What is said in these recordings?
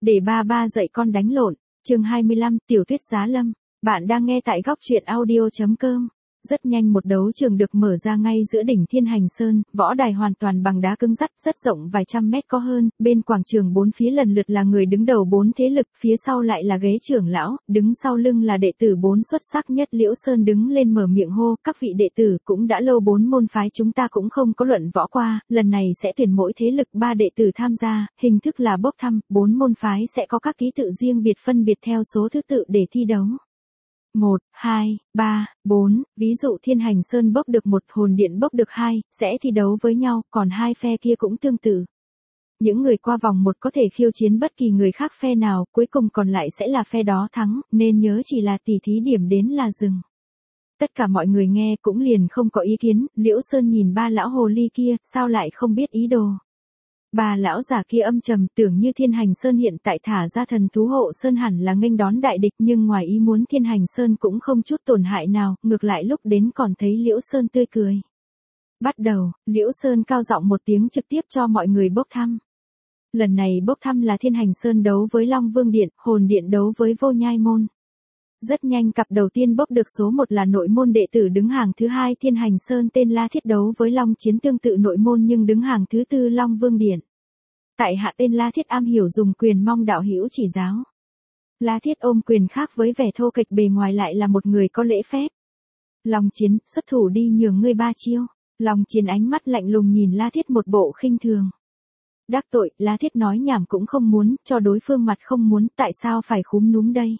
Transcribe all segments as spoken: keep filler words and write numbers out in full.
Để ba ba dạy con đánh lộn, chương hai mươi lăm, Tiểu Tuyết Giá Lâm. Bạn đang nghe tại góc truyện audio chấm com. Rất nhanh một đấu trường được mở ra ngay giữa đỉnh Thiên Hành Sơn, võ đài hoàn toàn bằng đá cứng rắt, rất rộng vài trăm mét có hơn, bên quảng trường bốn phía lần lượt là người đứng đầu bốn thế lực, phía sau lại là ghế trưởng lão, đứng sau lưng là đệ tử bốn xuất sắc nhất. Liễu Sơn đứng lên mở miệng hô, các vị đệ tử, cũng đã lâu bốn môn phái chúng ta cũng không có luận võ qua, lần này sẽ tuyển mỗi thế lực ba đệ tử tham gia, hình thức là bốc thăm, bốn môn phái sẽ có các ký tự riêng biệt phân biệt theo số thứ tự để thi đấu. một, hai, ba, bốn, ví dụ Thiên Hành Sơn bốc được một, Hồn Điện bốc được hai, sẽ thi đấu với nhau, còn hai phe kia cũng tương tự. Những người qua vòng một có thể khiêu chiến bất kỳ người khác phe nào, cuối cùng còn lại sẽ là phe đó thắng, nên nhớ chỉ là tỉ thí điểm đến là dừng. Tất cả mọi người nghe cũng liền không có ý kiến, Liễu Sơn nhìn ba lão hồ ly kia, sao lại không biết ý đồ. Bà lão già kia âm trầm, tưởng như Thiên Hành Sơn hiện tại thả ra thần thú hộ sơn hẳn là nghênh đón đại địch, nhưng ngoài ý muốn Thiên Hành Sơn cũng không chút tổn hại nào, ngược lại lúc đến còn thấy Liễu Sơn tươi cười. Bắt đầu, Liễu Sơn cao giọng một tiếng trực tiếp cho mọi người bốc thăm. Lần này bốc thăm là Thiên Hành Sơn đấu với Long Vương Điện, Hồn Điện đấu với Vô Nhai Môn. Rất nhanh cặp đầu tiên bốc được số một là nội môn đệ tử đứng hàng thứ hai Thiên Hành Sơn tên La Thiết đấu với Long Chiến tương tự nội môn nhưng đứng hàng thứ tư Long Vương Điện. Tại hạ tên La Thiết am hiểu dùng quyền, mong đạo hữu chỉ giáo. La Thiết ôm quyền khác với vẻ thô kệch bề ngoài lại là một người có lễ phép. Long Chiến, xuất thủ đi nhường ngươi ba chiêu. Long Chiến ánh mắt lạnh lùng nhìn La Thiết một bộ khinh thường. Đắc tội, La Thiết nói nhảm cũng không muốn, cho đối phương mặt không muốn, tại sao phải khúm núm đây.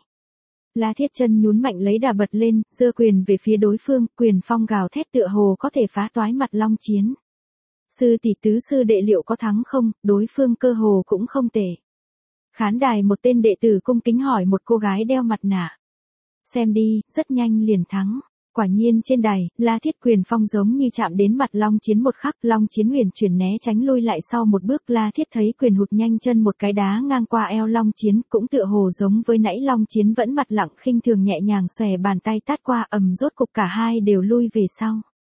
La Thiết chân nhún mạnh lấy đà bật lên, giơ quyền về phía đối phương, quyền phong gào thét tựa hồ có thể phá toái mặt Long Chiến. Sư tỷ tứ sư đệ liệu có thắng không, đối phương cơ hồ cũng không tệ. Khán đài một tên đệ tử cung kính hỏi một cô gái đeo mặt nạ. Xem đi, rất nhanh liền thắng. Quả nhiên trên đài, La Thiết quyền phong giống như chạm đến mặt Long Chiến một khắc, Long Chiến huyền chuyển né tránh lui lại sau một bước, La Thiết thấy quyền hụt nhanh chân một cái đá ngang qua eo Long Chiến, cũng tựa hồ giống với nãy Long Chiến vẫn mặt lặng khinh thường nhẹ nhàng xòe bàn tay tát qua, ầm rốt cục cả hai đều lui về sau.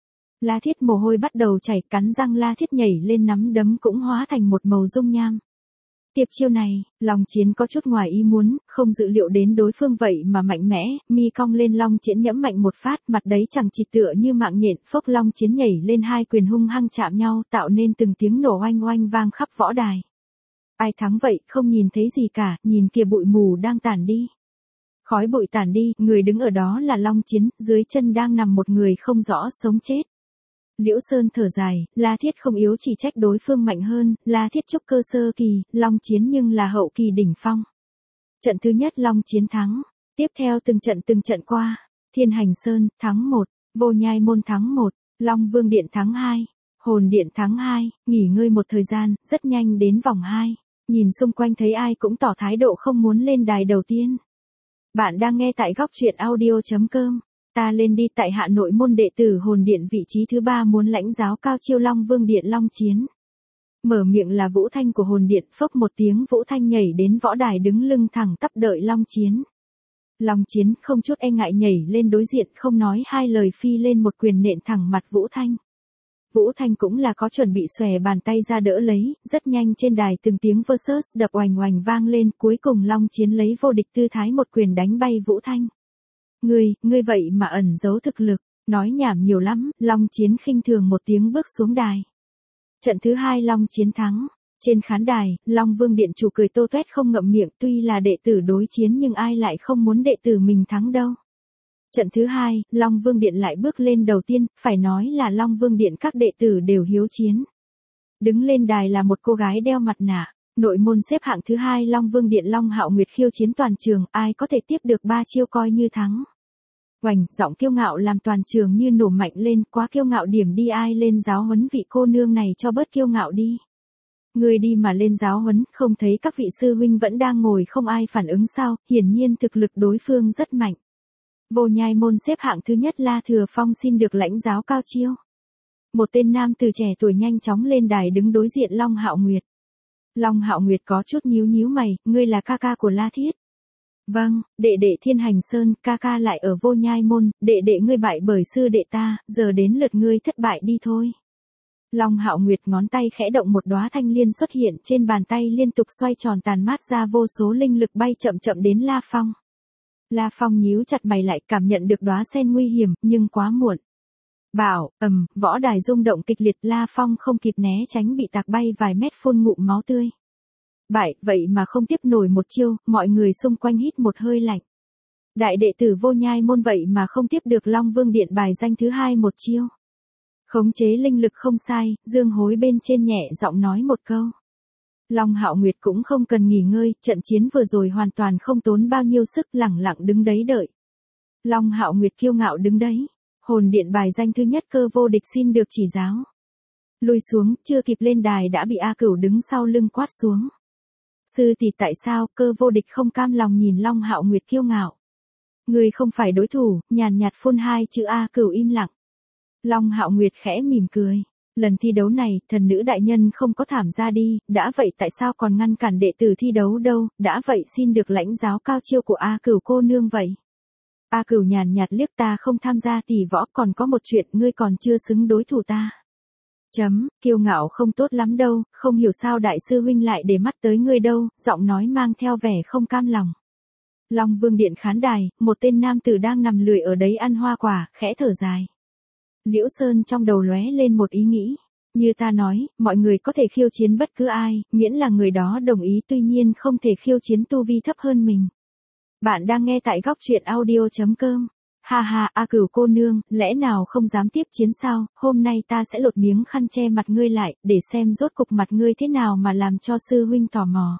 La Thiết mồ hôi bắt đầu chảy, cắn răng La Thiết nhảy lên nắm đấm cũng hóa thành một màu dung nham. Tiếp chiêu này, Long Chiến có chút ngoài ý muốn, không dự liệu đến đối phương vậy mà mạnh mẽ, mi cong lên Long Chiến nhẫm mạnh một phát, mặt đấy chẳng chỉ tựa như mạng nhện, phốc Long Chiến nhảy lên hai quyền hung hăng chạm nhau, tạo nên từng tiếng nổ oanh oanh vang khắp võ đài. Ai thắng vậy, không nhìn thấy gì cả, nhìn kìa bụi mù đang tản đi. Khói bụi tản đi, người đứng ở đó là Long Chiến, dưới chân đang nằm một người không rõ sống chết. Liễu Sơn thở dài, La Thiết không yếu chỉ trách đối phương mạnh hơn, La Thiết trúc cơ sơ kỳ, Long Chiến nhưng là hậu kỳ đỉnh phong. Trận thứ nhất Long Chiến thắng, tiếp theo từng trận từng trận qua, Thiên Hành Sơn thắng một, Vô Nhai Môn thắng một, Long Vương Điện thắng hai, Hồn Điện thắng hai, nghỉ ngơi một thời gian, rất nhanh đến vòng hai, nhìn xung quanh thấy ai cũng tỏ thái độ không muốn lên đài đầu tiên. Bạn đang nghe tại góc truyện audio chấm com. Ta lên đi, tại hạ nội môn đệ tử Hồn Điện vị trí thứ ba muốn lãnh giáo cao chiêu Long Vương Điện Long Chiến. Mở miệng là Vũ Thanh của Hồn Điện, phốc một tiếng Vũ Thanh nhảy đến võ đài đứng lưng thẳng tắp đợi Long Chiến. Long Chiến không chút e ngại nhảy lên đối diện không nói hai lời phi lên một quyền nện thẳng mặt Vũ Thanh. Vũ Thanh cũng là có chuẩn bị xòe bàn tay ra đỡ lấy, rất nhanh trên đài từng tiếng versus đập oành oành vang lên, cuối cùng Long Chiến lấy vô địch tư thái một quyền đánh bay Vũ Thanh. Ngươi, ngươi vậy mà ẩn giấu thực lực, nói nhảm nhiều lắm, Long Chiến khinh thường một tiếng bước xuống đài. Trận thứ hai Long Chiến thắng, trên khán đài, Long Vương Điện chủ cười tô toét không ngậm miệng, tuy là đệ tử đối chiến nhưng ai lại không muốn đệ tử mình thắng đâu. Trận thứ hai, Long Vương Điện lại bước lên đầu tiên, phải nói là Long Vương Điện các đệ tử đều hiếu chiến. Đứng lên đài là một cô gái đeo mặt nạ. Nội môn xếp hạng thứ hai Long Vương Điện Long Hạo Nguyệt khiêu chiến toàn trường, ai có thể tiếp được ba chiêu coi như thắng. Oành, giọng kiêu ngạo làm toàn trường như nổ mạnh lên, quá kiêu ngạo, điểm đi, ai lên giáo huấn vị cô nương này cho bớt kiêu ngạo đi. Người đi mà lên giáo huấn, không thấy các vị sư huynh vẫn đang ngồi không ai phản ứng sao, hiển nhiên thực lực đối phương rất mạnh. Vô Nhai Môn xếp hạng thứ nhất La Thừa Phong xin được lãnh giáo cao chiêu. Một tên nam từ trẻ tuổi nhanh chóng lên đài đứng đối diện Long Hạo Nguyệt. Long Hạo Nguyệt có chút nhíu nhíu mày, ngươi là ca ca của La Thiết. Vâng, đệ đệ Thiên Hành Sơn, ca ca lại ở Vô Nhai Môn, đệ đệ ngươi bại bởi sư đệ ta, giờ đến lượt ngươi thất bại đi thôi. Long Hạo Nguyệt ngón tay khẽ động, một đóa thanh liên xuất hiện trên bàn tay, liên tục xoay tròn tàn mát ra vô số linh lực bay chậm chậm đến La Phong. La Phong nhíu chặt mày lại, cảm nhận được đóa sen nguy hiểm, nhưng quá muộn. Bảo, ầm, võ đài rung động kịch liệt, La Phong không kịp né tránh bị tạc bay vài mét, phun ngụm máu tươi. Bại, vậy mà không tiếp nổi một chiêu, mọi người xung quanh hít một hơi lạnh. Đại đệ tử Vô Nhai môn vậy mà không tiếp được Long Vương Điện bài danh thứ hai một chiêu. Khống chế linh lực không sai, Dương Hối bên trên nhẹ giọng nói một câu. Long Hạo Nguyệt cũng không cần nghỉ ngơi, trận chiến vừa rồi hoàn toàn không tốn bao nhiêu sức, lẳng lặng đứng đấy đợi. Long Hạo Nguyệt kiêu ngạo đứng đấy. Hồn điện bài danh thứ nhất cơ vô địch xin được chỉ giáo. Lùi xuống, chưa kịp lên đài đã bị A Cửu đứng sau lưng quát xuống. Sư tỷ, tại sao? Cơ vô địch không cam lòng nhìn Long Hạo Nguyệt kiêu ngạo. Người không phải đối thủ, nhàn nhạt phun hai chữ. A Cửu im lặng. Long Hạo Nguyệt khẽ mỉm cười. Lần thi đấu này, thần nữ đại nhân không có thảm ra đi, đã vậy tại sao còn ngăn cản đệ tử thi đấu đâu, đã vậy xin được lãnh giáo cao chiêu của A Cửu cô nương vậy. A Cửu nhàn nhạt liếc, ta không tham gia tỷ võ, còn có một chuyện, ngươi còn chưa xứng đối thủ ta. Chấm, kiêu ngạo không tốt lắm đâu, không hiểu sao đại sư huynh lại để mắt tới ngươi đâu, giọng nói mang theo vẻ không cam lòng. Long Vương Điện khán đài, một tên nam tử đang nằm lười ở đấy ăn hoa quả, khẽ thở dài. Liễu Sơn trong đầu lóe lên một ý nghĩ. Như ta nói, mọi người có thể khiêu chiến bất cứ ai, miễn là người đó đồng ý, tuy nhiên không thể khiêu chiến tu vi thấp hơn mình. Bạn đang nghe tại góc truyện audio chấm com. Ha ha, A Cửu cô nương, lẽ nào không dám tiếp chiến sao, hôm nay ta sẽ lột miếng khăn che mặt ngươi lại, để xem rốt cục mặt ngươi thế nào mà làm cho sư huynh tò mò.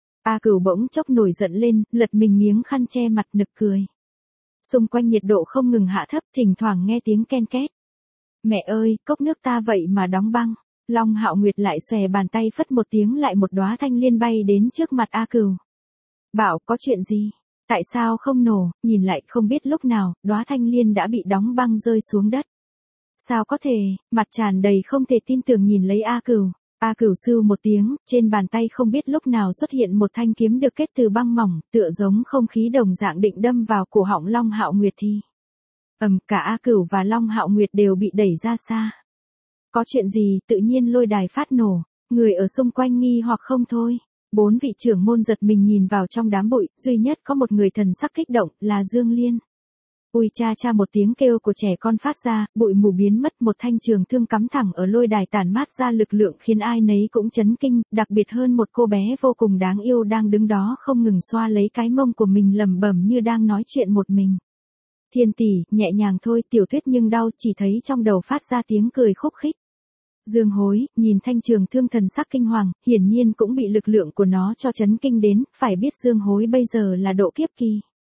A Cửu bỗng chốc nổi giận lên, lật mình miếng khăn che mặt nực cười. Xung quanh nhiệt độ không ngừng hạ thấp, thỉnh thoảng nghe tiếng ken két. Mẹ ơi, cốc nước ta vậy mà đóng băng. Long Hạo Nguyệt lại xòe bàn tay phất một tiếng, lại một đóa thanh liên bay đến trước mặt A Cửu. Bảo, có chuyện gì? Tại sao không nổ? Nhìn lại không biết lúc nào, đóa thanh liên đã bị đóng băng rơi xuống đất. Sao có thể? Mặt tràn đầy không thể tin tưởng nhìn lấy A Cửu. A Cửu sưu một tiếng, trên bàn tay không biết lúc nào xuất hiện một thanh kiếm được kết từ băng mỏng, tựa giống không khí đồng dạng định đâm vào cổ họng Long Hạo Nguyệt thì. Ầm, cả A Cửu và Long Hạo Nguyệt đều bị đẩy ra xa. Có chuyện gì? Tự nhiên lôi đài phát nổ, người ở xung quanh nghi hoặc không thôi. Bốn vị trưởng môn giật mình nhìn vào trong đám bụi, duy nhất có một người thần sắc kích động, là Dương Liên. Ui cha cha, một tiếng kêu của trẻ con phát ra, bụi mù biến mất, một thanh trường thương cắm thẳng ở lôi đài tản mát ra lực lượng khiến ai nấy cũng chấn kinh, đặc biệt hơn một cô bé vô cùng đáng yêu đang đứng đó không ngừng xoa lấy cái mông của mình lẩm bẩm như đang nói chuyện một mình. Thiên tỷ, nhẹ nhàng thôi, Tiểu Tuyết nhưng đau, chỉ thấy trong đầu phát ra tiếng cười khúc khích. Dương Hối, nhìn thanh trường thương thần sắc kinh hoàng, hiển nhiên cũng bị lực lượng của nó cho chấn kinh đến, phải biết Dương Hối bây giờ là độ kiếp kỳ.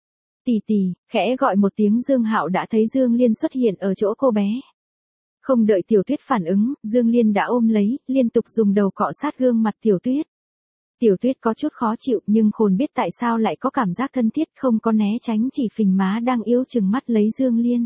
Tỷ tỷ, khẽ gọi một tiếng Dương Hạo đã thấy Dương Liên xuất hiện ở chỗ cô bé. Không đợi Tiểu Tuyết phản ứng, Dương Liên đã ôm lấy, liên tục dùng đầu cọ sát gương mặt Tiểu Tuyết. Tiểu Tuyết có chút khó chịu nhưng khôn biết tại sao lại có cảm giác thân thiết, không có né tránh, chỉ phình má đang yếu chừng mắt lấy Dương Liên.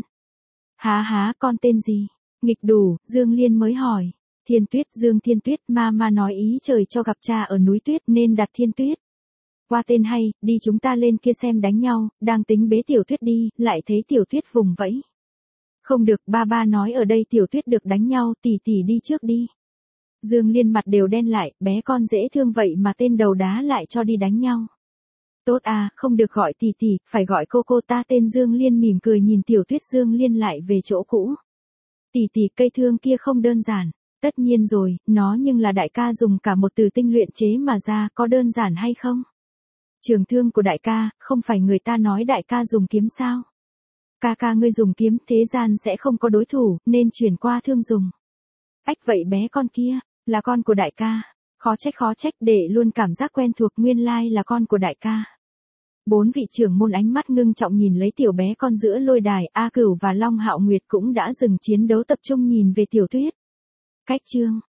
Há há, con tên gì? Nghịch đủ, Dương Liên mới hỏi. Thiên Tuyết, Dương Thiên Tuyết, ma ma nói ý trời cho gặp cha ở núi tuyết nên đặt Thiên Tuyết. Qua tên hay, đi chúng ta lên kia xem đánh nhau, đang tính bế Tiểu Tuyết đi, lại thấy Tiểu Tuyết vùng vẫy. Không được, ba ba nói ở đây Tiểu Tuyết được đánh nhau, tỷ tỷ đi trước đi. Dương Liên mặt đều đen lại, bé con dễ thương vậy mà tên đầu đá lại cho đi đánh nhau. Tốt à, không được gọi tỷ tỷ, phải gọi cô cô ta. Tên Dương Liên mỉm cười nhìn Tiểu Tuyết. Dương Liên lại về chỗ cũ. Tỷ tỷ, cây thương kia không đơn giản. Tất nhiên rồi, nó nhưng là đại ca dùng cả một từ tinh luyện chế mà ra, có đơn giản hay không? Trường thương của đại ca, không phải người ta nói đại ca dùng kiếm sao? Ca ca ngươi dùng kiếm, thế gian sẽ không có đối thủ, nên chuyển qua thương dùng. Ách, vậy bé con kia, là con của đại ca. Khó trách khó trách, để luôn cảm giác quen thuộc, nguyên lai là con của đại ca. Bốn vị trưởng môn ánh mắt ngưng trọng nhìn lấy tiểu bé con giữa lôi đài. A Cửu và Long Hạo Nguyệt cũng đã dừng chiến đấu, tập trung nhìn về Tiểu Tuyết. Cách chương